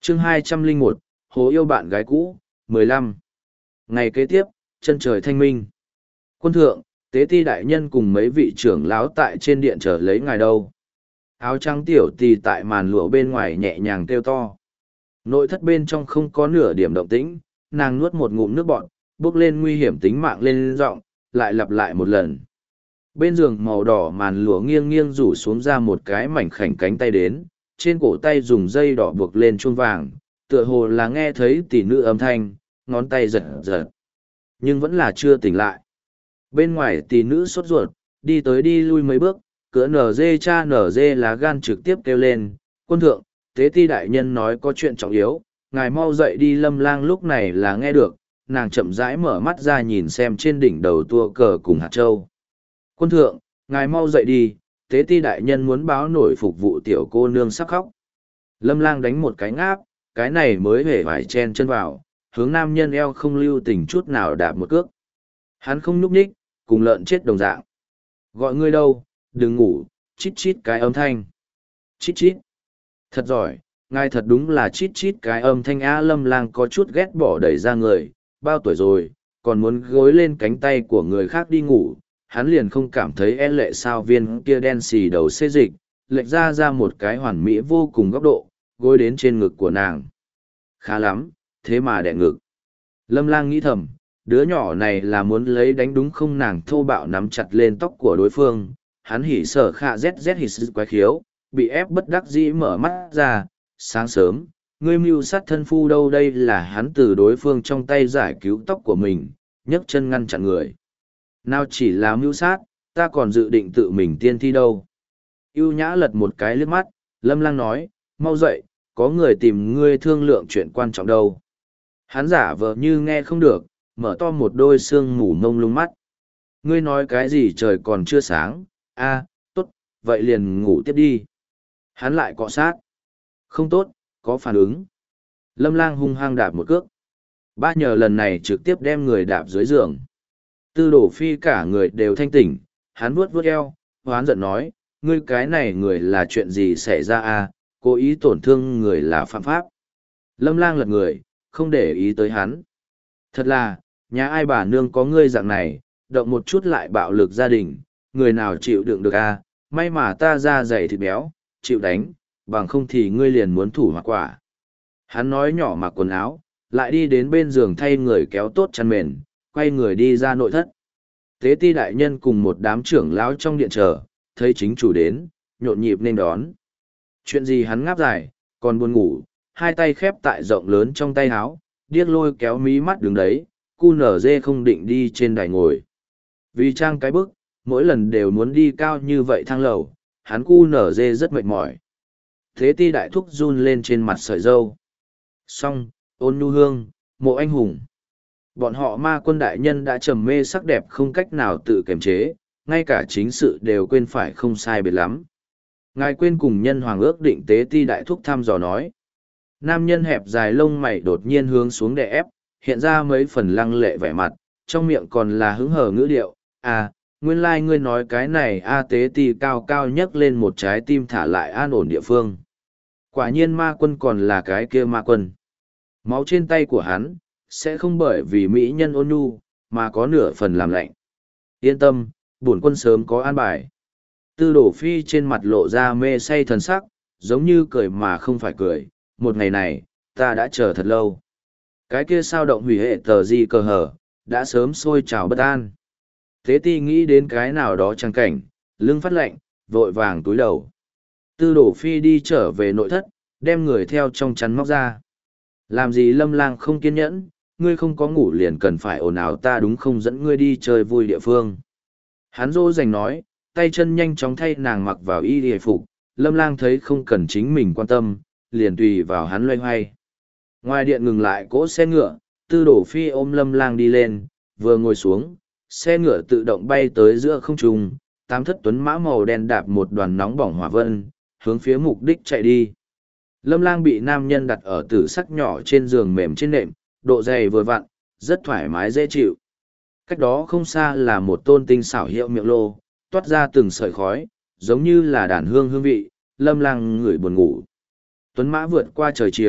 chương 201, Hồ yêu bạn gái cũ, 15. Ngày kế tiếp, chân trời thanh minh. Quân thượng, tế ti đại nhân cùng mấy vị trưởng lão tại trên điện chờ lấy ngài đâu. Áo trắng tiểu tì tại màn lụa bên ngoài nhẹ nhàng kêu to. Nội thất bên trong không có nửa điểm động tĩnh, nàng nuốt một ngụm nước bọt, bước lên nguy hiểm tính mạng lên giọng, lại lặp lại một lần. Bên giường màu đỏ màn lụa nghiêng nghiêng rủ xuống ra một cái mảnh khảnh cánh tay đến, trên cổ tay dùng dây đỏ buộc lên chuông vàng, tựa hồ là nghe thấy tỷ nữ âm thanh, ngón tay giật giật. Nhưng vẫn là chưa tỉnh lại. Bên ngoài tỷ nữ sốt ruột, đi tới đi lui mấy bước, cửa nở dê cha nở dê lá gan trực tiếp kêu lên, quân thượng, tế ti đại nhân nói có chuyện trọng yếu, ngài mau dậy đi. Lâm Lang lúc này là nghe được, nàng chậm rãi mở mắt ra nhìn xem trên đỉnh đầu tua cờ cùng hạt châu. Quân thượng, ngài mau dậy đi, tế ti đại nhân muốn báo nổi phục vụ tiểu cô nương sắp khóc. Lâm Lang đánh một cái ngáp, cái này mới hề vải chen chân vào, hướng nam nhân eo không lưu tình chút nào đạp một cước. Hắn không nhúc nhích, cùng lợn chết đồng dạng. Gọi ngươi đâu, đừng ngủ, chít chít cái âm thanh. Chít chít. Thật giỏi, ngài thật đúng là chít chít cái âm thanh. Á. Lâm Lang có chút ghét bỏ đẩy ra người, bao tuổi rồi, còn muốn gối lên cánh tay của người khác đi ngủ. Hắn liền không cảm thấy e lệ sao viên kia đen xì đầu xê dịch, lệch ra một cái hoàn mỹ vô cùng góc độ, gối đến trên ngực của nàng. Khá lắm, thế mà đẻ ngực. Lâm Lang nghĩ thầm, đứa nhỏ này là muốn lấy đánh đúng không. Nàng thô bạo nắm chặt lên tóc của đối phương, hắn hỉ sở khạ zz hỉ sự quái khiếu, bị ép bất đắc dĩ mở mắt ra. Sáng sớm, ngươi mưu sát thân phu đâu? Đây là hắn từ đối phương trong tay giải cứu tóc của mình, nhấc chân ngăn chặn người. Nào chỉ là mưu sát, ta còn dự định tự mình tiên thi đâu. Ưu nhã lật một cái liếc mắt, Lâm Lang nói, mau dậy, có người tìm ngươi thương lượng chuyện quan trọng đâu. Hắn giả vờ như nghe không được, mở to một đôi sương mù mông lung mắt. Ngươi nói cái gì? Trời còn chưa sáng. Tốt, vậy liền ngủ tiếp đi. Hắn lại cọ sát. Không tốt, có phản ứng. Lâm Lang hung hăng đạp một cước. Ba nhờ lần này trực tiếp đem người đạp dưới giường. Tư Đổ Phi cả người đều thanh tỉnh, hắn vuốt vuốt eo, hoán giận nói, ngươi cái này người là chuyện gì xảy ra? Cố ý tổn thương người là phạm pháp. Lâm Lang lật người, không để ý tới hắn. Thật là, nhà ai bà nương có ngươi dạng này, động một chút lại bạo lực gia đình, người nào chịu đựng được? May mà ta da dày thịt béo, chịu đánh, bằng không thì ngươi liền muốn thủ hoặc quả. Hắn nói nhỏ mặc quần áo, lại đi đến bên giường thay người kéo tốt chăn mền, quay người đi ra nội thất. Tế ti đại nhân cùng một đám trưởng lão trong điện chờ, thấy chính chủ đến, nhộn nhịp nên đón. Chuyện gì? Hắn ngáp dài, còn buồn ngủ, hai tay khép tại rộng lớn trong tay áo, điếc lôi kéo mí mắt đứng đấy, cu nở dê không định đi trên đài ngồi. Vì trang cái bức, mỗi lần đều muốn đi cao như vậy thang lầu, hắn cu nở dê rất mệt mỏi. Thế ti đại thúc run lên trên mặt sợi dâu. Xong, Ôn Nhu Hương, Mộ Anh Hùng. Bọn họ ma quân đại nhân đã trầm mê sắc đẹp không cách nào tự kiềm chế, ngay cả chính sự đều quên phải không sai biệt lắm. Ngài quên cùng nhân hoàng ước định. Tế ti đại thúc thăm dò nói. Nam nhân hẹp dài lông mày đột nhiên hướng xuống đè ép, hiện ra mấy phần lăng lệ vẻ mặt, trong miệng còn là hứng hờ ngữ điệu. Nguyên lai ngươi nói cái này. Tế ti cao cao nhấc lên một trái tim thả lại an ổn địa phương. Quả nhiên ma quân còn là cái kia ma quân. Máu trên tay của hắn, sẽ không bởi vì mỹ nhân Ôn Nhu, mà có nửa phần làm lạnh. Yên tâm, bổn quân sớm có an bài. Tư Đổ Phi trên mặt lộ ra mê say thần sắc, giống như cười mà không phải cười. Một ngày này, ta đã chờ thật lâu. Cái kia sao động hủy hệ tờ gì cờ hở, đã sớm sôi trào bất an. Tế ti nghĩ đến cái nào đó trang cảnh, lưng phát lạnh, vội vàng túi đầu. Tư Đổ Phi đi trở về nội thất, đem người theo trong chăn móc ra. Làm gì? Lâm Lang không kiên nhẫn, ngươi không có ngủ liền cần phải ồn ào ta đúng không, dẫn ngươi đi chơi vui địa phương. Hắn dỗ dành nói, tay chân nhanh chóng thay nàng mặc vào y hề phục. Lâm Lang thấy không cần chính mình quan tâm, liền tùy vào hắn loay hoay. Ngoài điện ngừng lại cỗ xe ngựa, Tư Đổ Phi ôm Lâm Lang đi lên, vừa ngồi xuống, xe ngựa tự động bay tới giữa không trung, tám thất tuấn mã màu đen đạp một đoàn nóng bỏng hỏa vân, hướng phía mục đích chạy đi. Lâm Lang bị nam nhân đặt ở tử sắc nhỏ trên giường mềm trên nệm, độ dày vừa vặn, rất thoải mái dễ chịu. Cách đó không xa là một tôn tinh xảo hiệu miệng lô, toát ra từng sợi khói, giống như là đàn hương hương vị. Lâm Lang ngửi buồn ngủ. Tuấn mã vượt qua trời chiều,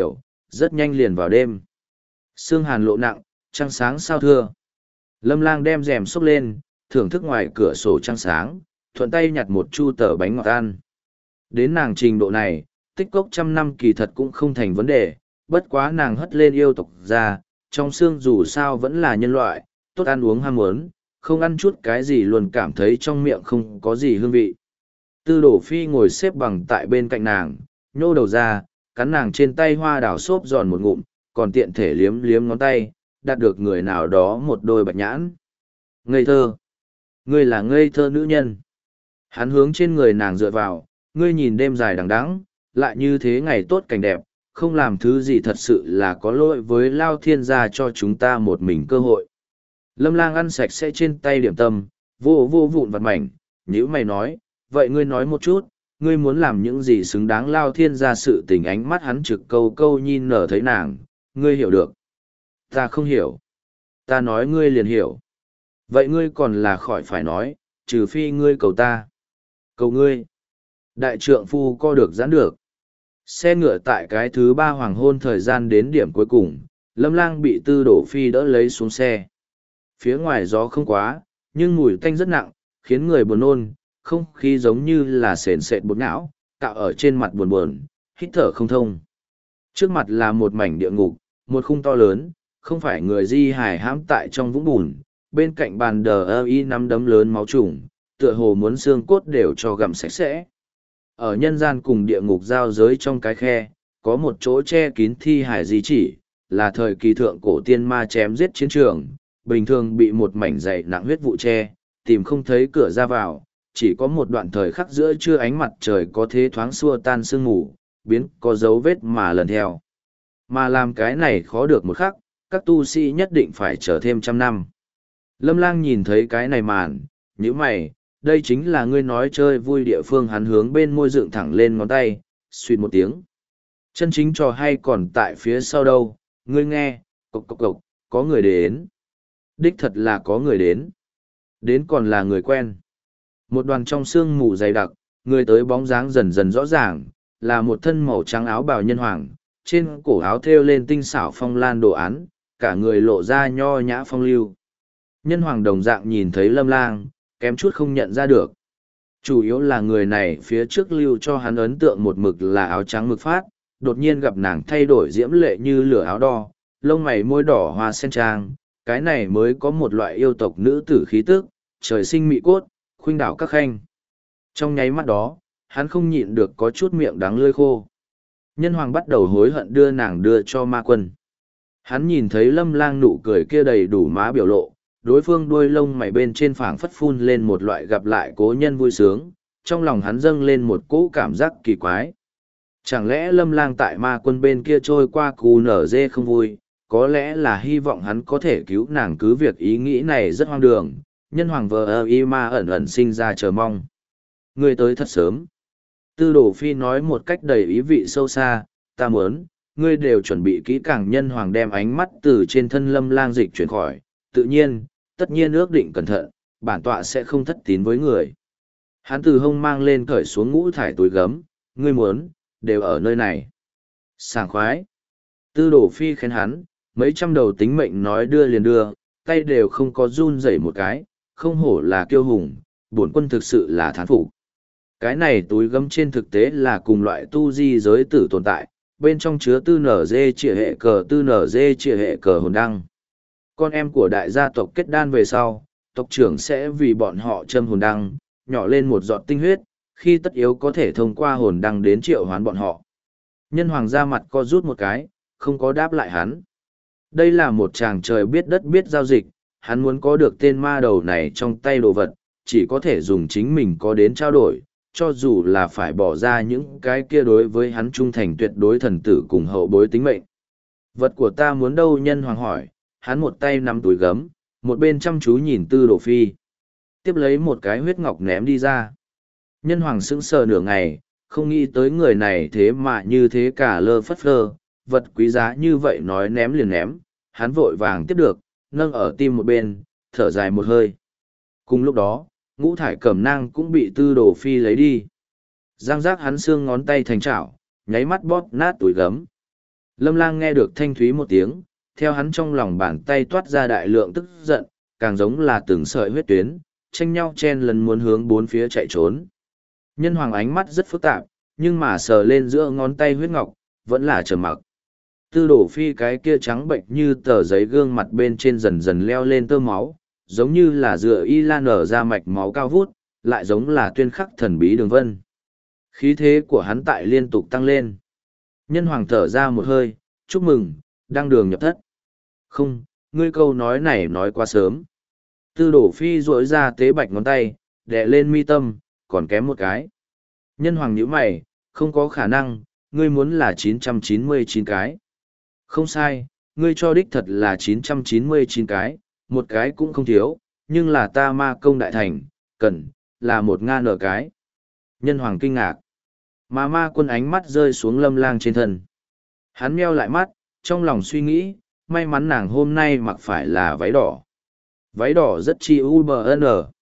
rất nhanh liền vào đêm. Sương hàn lộ nặng, trăng sáng sao thưa. Lâm Lang đem rèm xốc lên, thưởng thức ngoài cửa sổ trăng sáng, thuận tay nhặt một chu tờ bánh ngọt ăn. Đến nàng trình độ này, tích cốc trăm năm kỳ thật cũng không thành vấn đề, bất quá nàng hất lên yêu tộc ra, trong xương dù sao vẫn là nhân loại, tốt ăn uống ham muốn, không ăn chút cái gì luôn cảm thấy trong miệng không có gì hương vị. Tư đổ phi ngồi xếp bằng tại bên cạnh nàng, nhô đầu ra, cắn nàng trên tay hoa đào xốp giòn một ngụm, còn tiện thể liếm liếm ngón tay, đạt được người nào đó một đôi bạch nhãn. Ngây thơ! Ngươi là ngây thơ nữ nhân. Hắn hướng trên người nàng dựa vào, ngươi nhìn đêm dài đằng đẵng, lại như thế ngày tốt cảnh đẹp, không làm thứ gì thật sự là có lỗi với Lao Thiên gia cho chúng ta một mình cơ hội. Lâm Lang ăn sạch sẽ trên tay điểm tâm, vô vụn vặt mảnh, nhữ mày nói, vậy ngươi nói một chút, ngươi muốn làm những gì xứng đáng Lao Thiên gia sự tình. Ánh mắt hắn trực câu câu nhìn nở thấy nàng, ngươi hiểu được. Ta không hiểu. Ta nói ngươi liền hiểu. Vậy ngươi còn là khỏi phải nói, trừ phi ngươi cầu ta. Cầu ngươi. Đại trượng phu co được giãn được. Xe ngựa tại cái thứ ba hoàng hôn thời gian đến điểm cuối cùng, Lâm Lang bị Tư Đổ Phi đỡ lấy xuống xe. Phía ngoài gió không quá, nhưng mùi tanh rất nặng, khiến người buồn nôn, không khí giống như là sền sệt bột não, cạo ở trên mặt buồn buồn, hít thở không thông. Trước mặt là một mảnh địa ngục, một khung to lớn, không phải người di hài hãm tại trong vũng bùn, bên cạnh bàn đờ ơ y nắm đấm lớn máu trùng, tựa hồ muốn xương cốt đều cho gặm sạch sẽ. Ở nhân gian cùng địa ngục giao giới trong cái khe, có một chỗ che kín thi hải di chỉ, là thời kỳ thượng cổ tiên ma chém giết chiến trường, bình thường bị một mảnh dày nặng huyết vụ che, tìm không thấy cửa ra vào, chỉ có một đoạn thời khắc giữa trưa ánh mặt trời có thế thoáng xua tan sương mù, biến có dấu vết mà lần theo. Mà làm cái này khó được một khắc, các tu sĩ nhất định phải chờ thêm 100 năm. Lâm Lang nhìn thấy cái này màn, nhíu mày, đây chính là ngươi nói chơi vui địa phương. Hắn hướng bên môi dựng thẳng lên ngón tay, suýt một tiếng. Chân chính trò hay còn tại phía sau đâu, ngươi nghe, cộc cộc cộc, có người đến. Đích thật là có người đến. Đến còn là người quen. Một đoàn trong sương mù dày đặc, người tới bóng dáng dần dần rõ ràng, là một thân màu trắng áo bào nhân hoàng, trên cổ áo thêu lên tinh xảo phong lan đồ án, cả người lộ ra nho nhã phong lưu. Nhân hoàng đồng dạng nhìn thấy Lâm Lang, kém chút không nhận ra được. Chủ yếu là người này phía trước lưu cho hắn ấn tượng một mực là áo trắng mực phát, đột nhiên gặp nàng thay đổi diễm lệ như lửa áo đo, lông mày môi đỏ hoa sen trang, cái này mới có một loại yêu tộc nữ tử khí tức, trời sinh mị cốt, khuynh đảo các khanh. Trong nháy mắt đó, hắn không nhịn được có chút miệng đắng lưỡi khô. Nhân hoàng bắt đầu hối hận đưa nàng đưa cho ma quân. Hắn nhìn thấy Lâm Lang nụ cười kia đầy đủ má biểu lộ, đối phương đuôi lông mày bên trên phảng phất phun lên một loại gặp lại cố nhân vui sướng, trong lòng hắn dâng lên một cỗ cảm giác kỳ quái. Chẳng lẽ Lâm Lang tại ma quân bên kia trôi qua cù nở dê không vui, có lẽ là hy vọng hắn có thể cứu nàng. Cứ việc ý nghĩ này rất hoang đường, nhân hoàng vờ y ma ẩn ẩn sinh ra chờ mong. Ngươi tới thật sớm. Tư Đồ Phi nói một cách đầy ý vị sâu xa, ta muốn, ngươi đều chuẩn bị kỹ càng. Nhân hoàng đem ánh mắt từ trên thân Lâm Lang dịch chuyển khỏi, tự nhiên, tất nhiên ước định cẩn thận, bản tọa sẽ không thất tín với người. Hắn từ hông mang lên cởi xuống ngũ thải túi gấm, ngươi muốn, đều ở nơi này. Sảng khoái. Tư Đồ Phi khen hắn, mấy trăm đầu tính mệnh nói đưa liền đưa, tay đều không có run rẩy một cái, không hổ là kiêu hùng, bổn quân thực sự là thán phục. Cái này túi gấm trên thực tế là cùng loại tu di giới tử tồn tại, bên trong chứa tư nở dê trịa hệ cờ hồn đăng. Con em của đại gia tộc kết đan về sau, tộc trưởng sẽ vì bọn họ châm hồn đăng, nhỏ lên một giọt tinh huyết, khi tất yếu có thể thông qua hồn đăng đến triệu hoán bọn họ. Nhân hoàng ra mặt co rút một cái, không có đáp lại hắn. Đây là một chàng trời biết đất biết giao dịch, hắn muốn có được tên ma đầu này trong tay đồ vật, chỉ có thể dùng chính mình có đến trao đổi, cho dù là phải bỏ ra những cái kia đối với hắn trung thành tuyệt đối thần tử cùng hậu bối tính mệnh. Vật của ta muốn đâu? Nhân hoàng hỏi, hắn một tay nắm túi gấm, một bên chăm chú nhìn Tư Đồ Phi. Tiếp lấy một cái huyết ngọc ném đi ra. Nhân hoàng sững sờ nửa ngày, không nghĩ tới người này thế mà như thế cả lơ phất phơ, vật quý giá như vậy nói ném liền ném, hắn vội vàng tiếp được, nâng ở tim một bên, thở dài một hơi. Cùng lúc đó, ngũ thải cẩm nang cũng bị Tư Đồ Phi lấy đi. Giang giác hắn xương ngón tay thành chảo, nháy mắt bóp nát túi gấm. Lâm Lang nghe được thanh thúy một tiếng, theo hắn trong lòng bàn tay toát ra đại lượng tức giận, càng giống là từng sợi huyết tuyến, tranh nhau chen lấn muốn hướng bốn phía chạy trốn. Nhân hoàng ánh mắt rất phức tạp, nhưng mà sờ lên giữa ngón tay huyết ngọc, vẫn là trầm mặc. Tư đổ phi cái kia trắng bệnh như tờ giấy gương mặt bên trên dần dần leo lên tơ máu, giống như là dựa y lan nở ra mạch máu cao vút, lại giống là tuyên khắc thần bí đường vân. Khí thế của hắn tại liên tục tăng lên. Nhân hoàng thở ra một hơi, chúc mừng, đăng đường nhập thất. Không, ngươi câu nói này nói quá sớm. Tư đổ phi duỗi ra tế bạch ngón tay, đè lên mi tâm, còn kém một cái. Nhân hoàng nhíu mày, không có khả năng, ngươi muốn là 999 cái. Không sai, ngươi cho đích thật là 999 cái, một cái cũng không thiếu, nhưng là ta ma công đại thành, cần, là 1.000 ở cái. Nhân hoàng kinh ngạc. Mà ma quân ánh mắt rơi xuống Lâm Lang trên thân. Hắn meo lại mắt, trong lòng suy nghĩ, may mắn nàng hôm nay mặc phải là váy đỏ. Váy đỏ rất chi UBN.